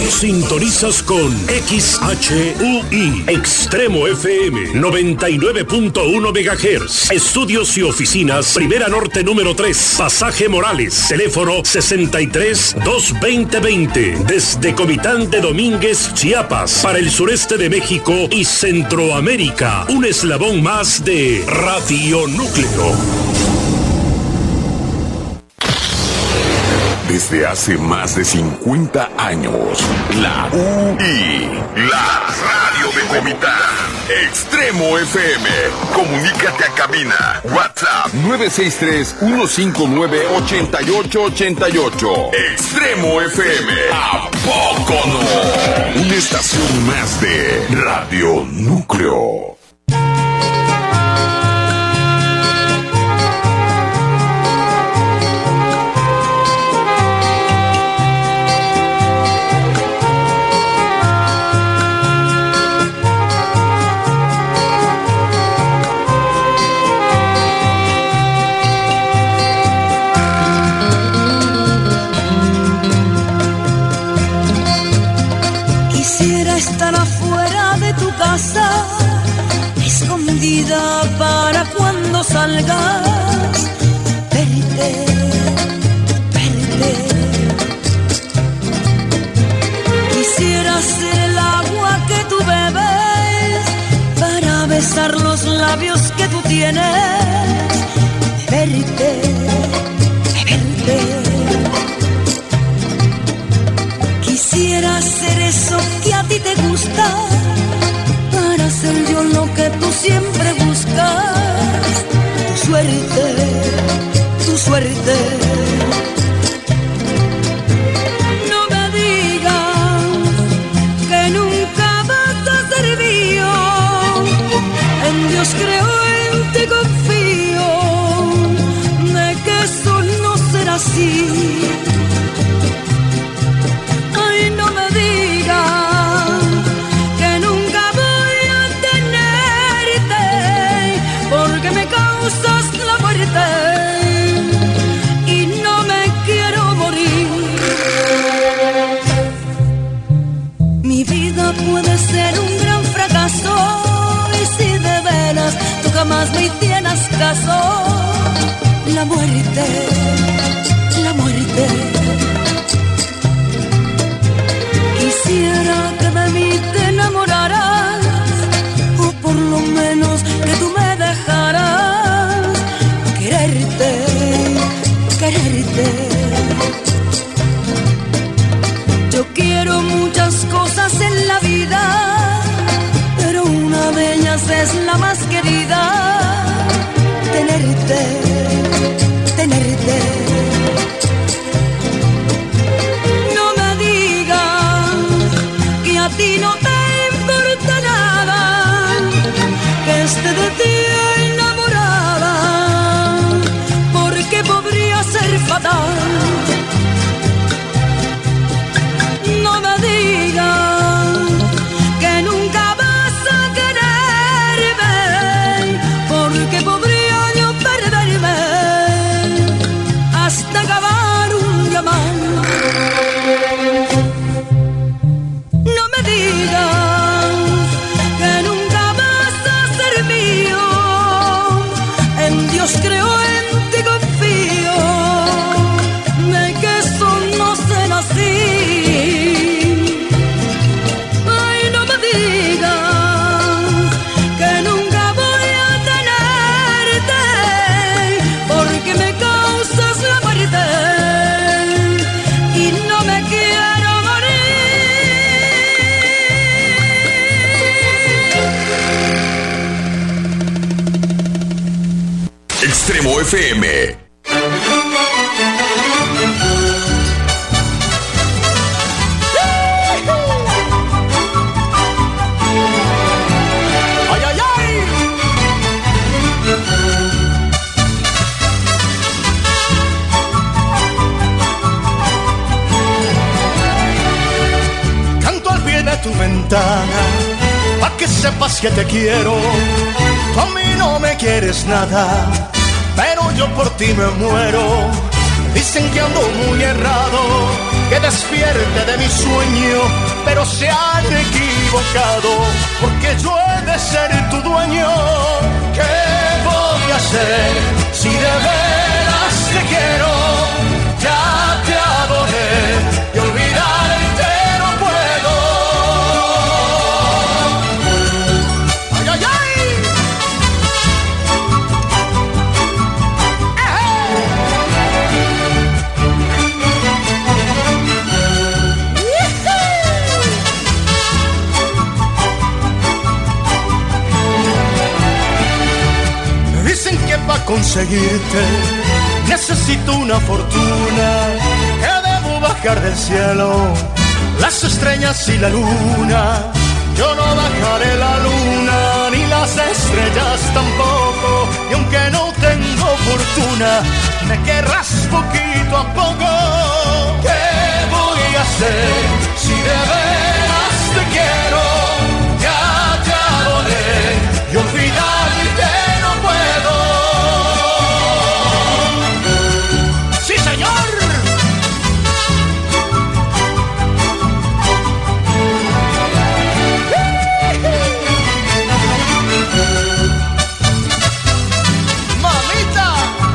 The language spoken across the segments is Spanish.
Sintonizas con XHUI, Extremo FM, 99.1 MHz. Estudios y oficinas, Primera Norte número 3, Pasaje Morales. Teléfono 63-220-20. Desde Comitán de Domínguez, Chiapas, para el sureste de México y Centroamérica. Un eslabón más de Radio Núcleo. Desde hace más de 50 años, la UI, la radio de Comitán. Extremo FM. Comunícate a cabina. WhatsApp 963-159-8888. Extremo FM. ¿A poco no? Una estación más de Radio Núcleo. Escondida para cuando salgas, verte, verte. Quisiera ser el agua que tú bebes para besar los labios que tú tienes, verte, verte. Quisiera ser eso que a ti te gusta, para ser yo lo que tú siempre buscas. Tu suerte, tu suerte. No me digas que nunca vas a ser mío. En Dios creo, en ti confío, de que eso no será así. Ay, no me digas que nunca causas la muerte y no me quiero morir. Mi vida puede ser un gran fracaso y si de veras tú jamás me hicieras caso, la muerte, la muerte. Quisiera que de mí te enamoraras, o por lo menos que tú me dejarás quererte, quererte. Yo quiero muchas cosas en la vida, pero una de ellas es la más querida, tenerte, tenerte. No me digas que a ti no te importa nada, que esté de ti enamorada, porque podría ser fatal. No me digas que nunca vas a quererme, porque podría yo perderme hasta acabar un día más. No me digas que nunca vas a ser mío. En Dios creo, en ti confío, de que eso no será así. Ay, no me digas que nunca voy a tenerte, porque me causas la muerte y no me quiero morir. Extremo FM. ¡Ay, ay, ay! Canto al pie de tu ventana, pa' que sepas que te quiero. Tú a mí no me quieres nada, pero yo por ti me muero. Dicen que ando muy errado, que despierto parte de mi sueño, pero se han equivocado, porque yo he de ser tu dueño. ¿Qué voy a hacer si de veras te quiero? Ya te adoré y olvidarte no puedo. ¡Ay, ay, ay! Dicen que para conseguirte necesito una fortuna, que debo bajar del cielo las estrellas y la luna. Yo no bajaré la luna ni las estrellas tampoco, y aunque no tengo fortuna, me querrás poquito a poco. ¿Qué voy a hacer si de veras te quiero? Ya te adoré y olvidarte no puedo. ¡Sí, señor! ¡Mamita!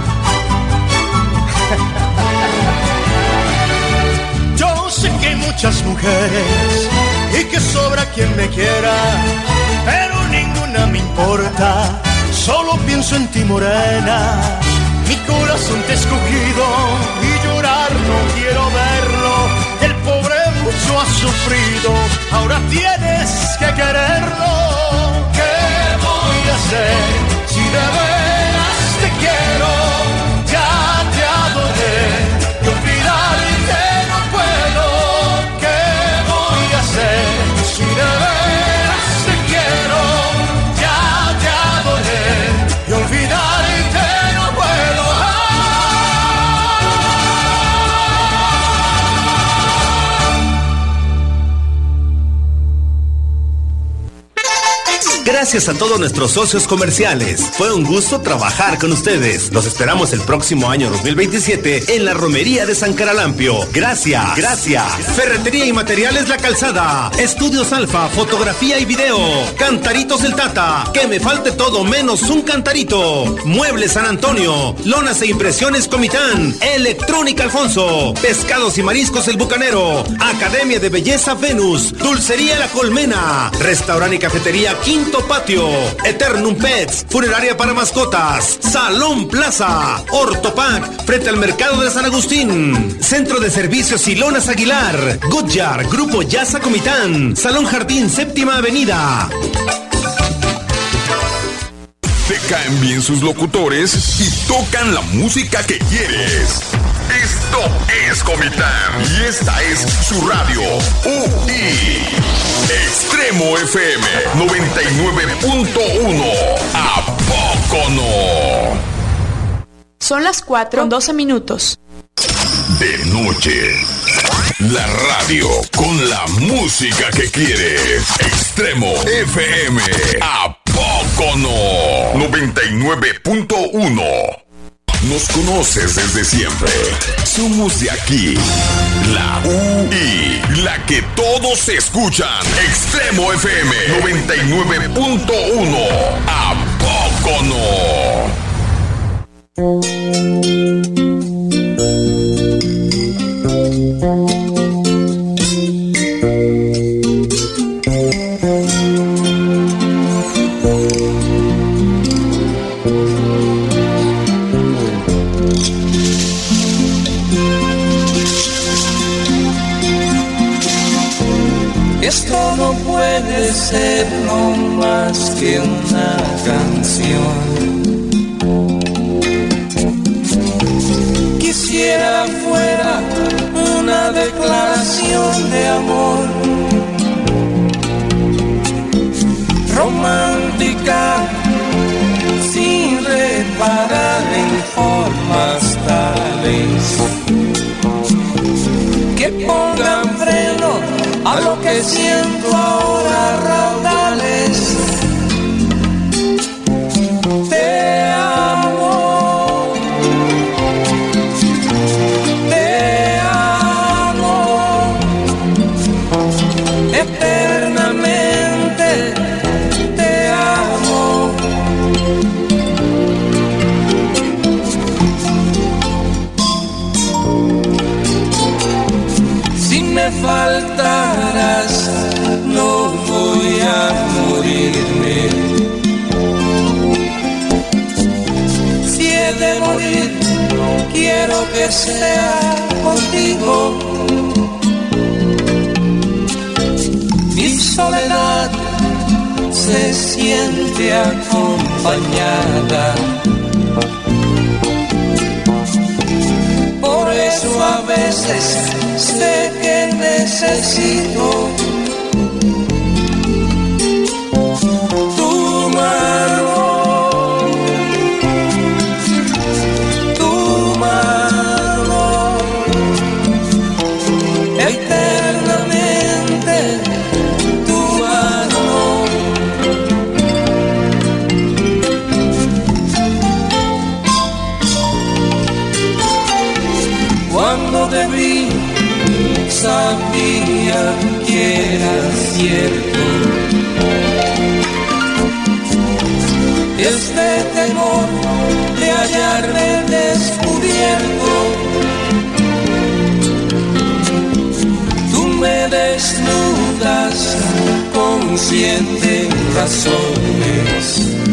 Yo sé que hay muchas mujeres y que sobra quien me quiera, pero ninguna me importa. Solo pienso en ti, morena. Mi corazón te ha escogido y llorar no quiero verlo. El pobre mucho ha sufrido, ahora tienes que quererlo. ¿Qué voy a hacer si de veras te quiero? Ya te adoré y olvidarte no puedo. ¿Qué voy a hacer si de veras te quiero? Ya te adoré y olvidarte no puedo. Gracias a todos nuestros socios comerciales. Fue un gusto trabajar con ustedes. Los esperamos el próximo año 2027 en la Romería de San Caralampio. Gracias. Gracias. Ferretería y Materiales La Calzada. Estudios Alfa, fotografía y video. Cantaritos El Tata. Que me falte todo menos un cantarito. Muebles San Antonio. Lonas e impresiones Comitán. Electrónica Alfonso. Pescados y mariscos El Bucanero. Academia de Belleza Venus. Dulcería La Colmena. Restaurante y cafetería Quinto Patio, Eternum Pets, funeraria para mascotas, Salón Plaza, Ortopac, frente al mercado de San Agustín, Centro de Servicios y Lonas Aguilar, Goodyear, Grupo Yasa Comitán, Salón Jardín, Séptima Avenida. Te caen bien sus locutores y tocan la música que quieres. Esto es Comitán y esta es su radio UI. Extremo FM 99.1. ¿A poco no? Son las 4:12. De noche. La radio con la música que quieres. Extremo FM. ¿A poco no? 99.1. Nos conoces desde siempre. Somos de aquí. La UI. La que todos escuchan. Extremo FM 99.1. ¿A poco no? Esto no puede ser no más que una canción. Quisiera fuera una declaración de amor, romántica, sin reparar en formas tales que pongan freno a lo que siento ahora, raudales. Te amo, te amo, me faltaras, no voy a morirme. Si he de morir, quiero que sea contigo. Mi soledad se siente acompañada. Por eso a veces sé que necesito tu mano, eternamente tu mano. Cuando te vi, sabía que era cierto. Este temor de hallarme descubierto, tú me desnudas con 7 razones.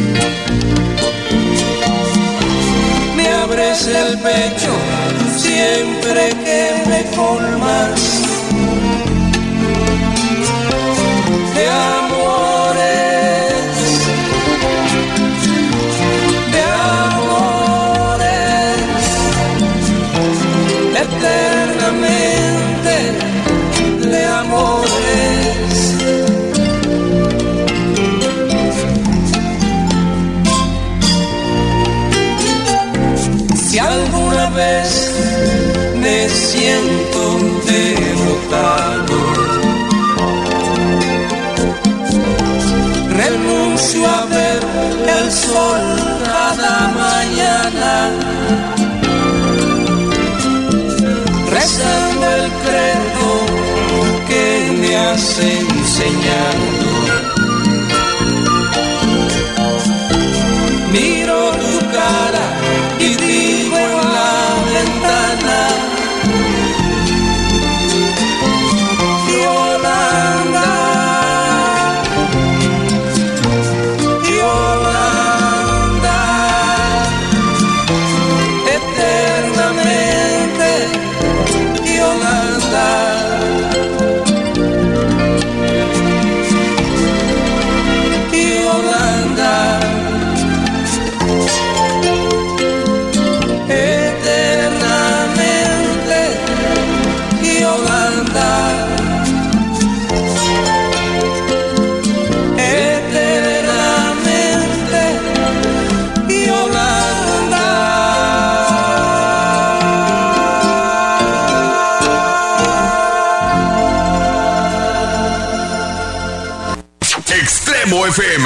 Me abres el pecho siempre que me colmas de amores, de amores, eternamente de amores. Si alguna vez me siento derrotado, renuncio a ver el sol cada mañana, rezando el credo que me has enseñado. Miro tu cara y digo en la ventana: Yolanda, Yolanda, eternamente Yolanda. Yolanda, eternamente Yolanda, eternamente Yolanda. Extremo FM.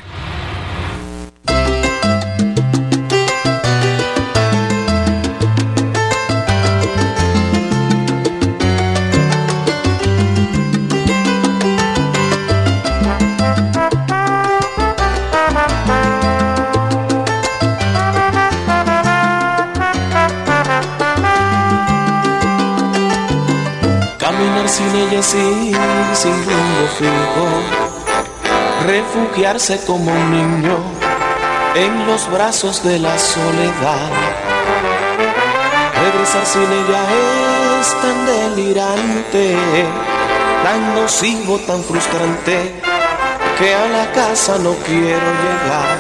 Caminar sin ella sin rumbo fijo, refugiarse como un niño en los brazos de la soledad. Regresar sin ella es tan delirante, tan nocivo, tan frustrante, que a la casa no quiero llegar.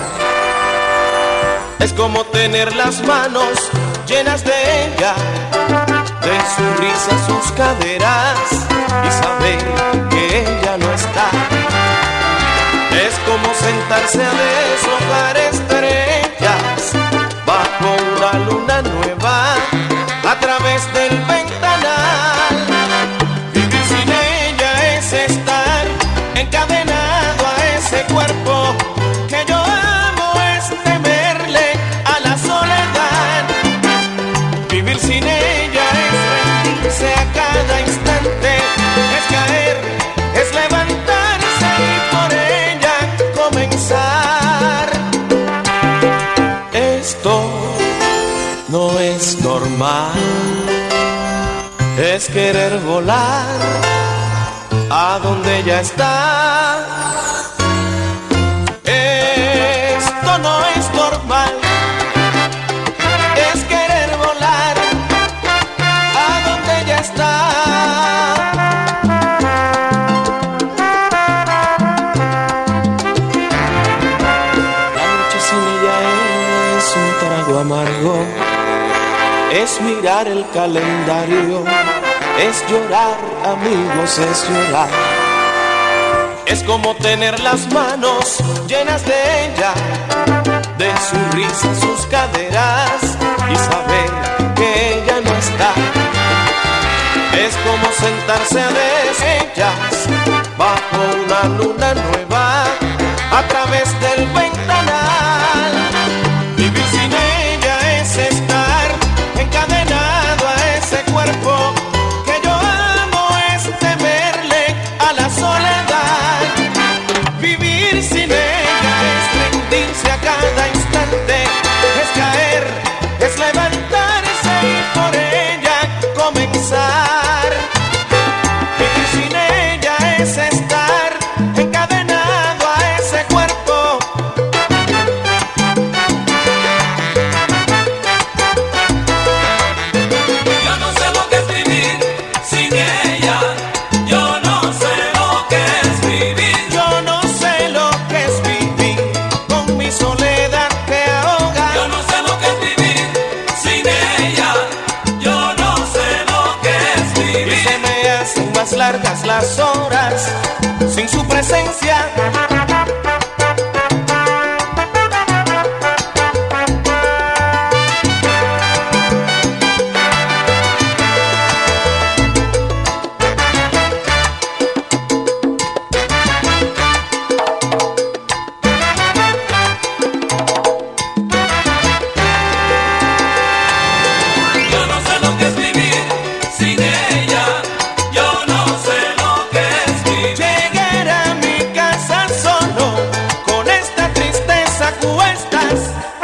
Es como tener las manos llenas de ella, de su risa, sus caderas, y saber que ella no está. Es como sentarse a deshojar estrellas bajo una luna nueva a través del ventanal. Vivir sin ella es estar encadenado a ese cuerpo que yo amo, es temerle a la soledad. Vivir sin ella es rendirse a cada instante, es caer, es levantarse y por ella comenzar. es querer volar a donde ella está. Esto no es normal, es querer volar a donde ella está. La noche sin ella es un trago amargo, es mirar el calendario, es llorar, amigos, es llorar. Es como tener las manos llenas de ella, de su risa, sus caderas, y saber que ella no está. Es como sentarse a ellas bajo una luna nueva a través del ventanal. Vivir sin ella es estar encadenado a ese cuerpo que yo amo, es temerle a la soledad. Vivir sin ella es rendirse a cada instante, es caer, es levantarse y por ella comenzar. Vivir sin ella es estar encadenado a ese cuerpo. Yo no sé lo que es vivir sin ella. Yo no sé lo que es vivir. Yo no sé lo que es vivir con mi soledad que ahoga. Yo no sé lo que es vivir sin ella. Yo no sé lo que es Y vivir. se me hacen más largas las horas sin su presencia. Yo no sé lo que es vivir sin ella. Yo no sé lo que es vivir. Llegar a mi casa solo con esta tristeza a cuestas.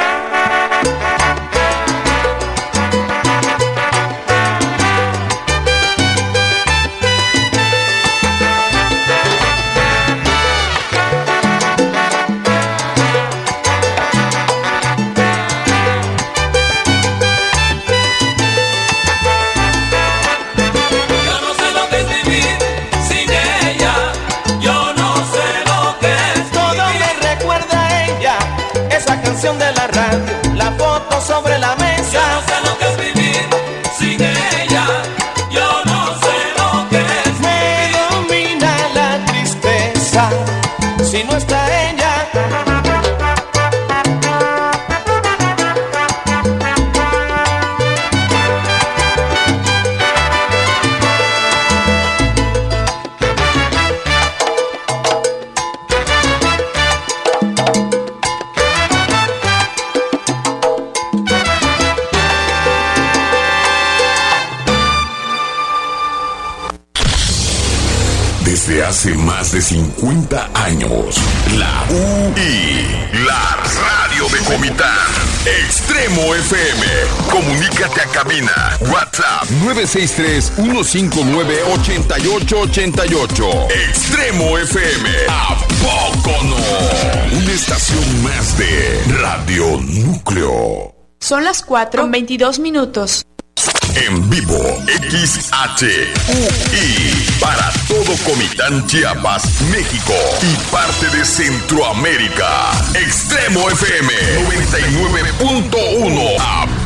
Yo no sé lo que es vivir sin ella. Yo no sé lo que es Todo vivir. me recuerda a ella, esa canción de la radio, la foto sobre la Yo mesa. no sé lo que es vivir sin ella. Yo no sé lo que es Me domina la tristeza si no está ella. Desde hace más de 50 años, la la radio de Comitán. Extremo FM. Comunícate a cabina. WhatsApp 963-159-8888. Extremo FM. ¿A poco no? Una estación más de Radio Núcleo. Son las 4:22. En vivo, XHUI, para todo Comitán, Chiapas, México y parte de Centroamérica. Extremo FM 99.1, ¿a